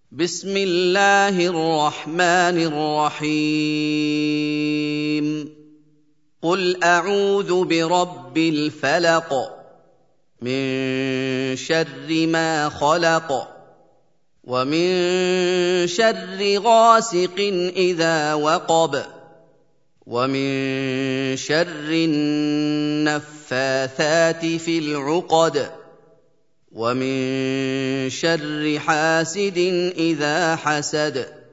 بسم الله الرحمن الرحيم قل أعوذ برب الفلق من شر ما خلق ومن شر غاسق إذا وقب ومن شر النفاثات في العقد ومن شر حاسد إذا حسد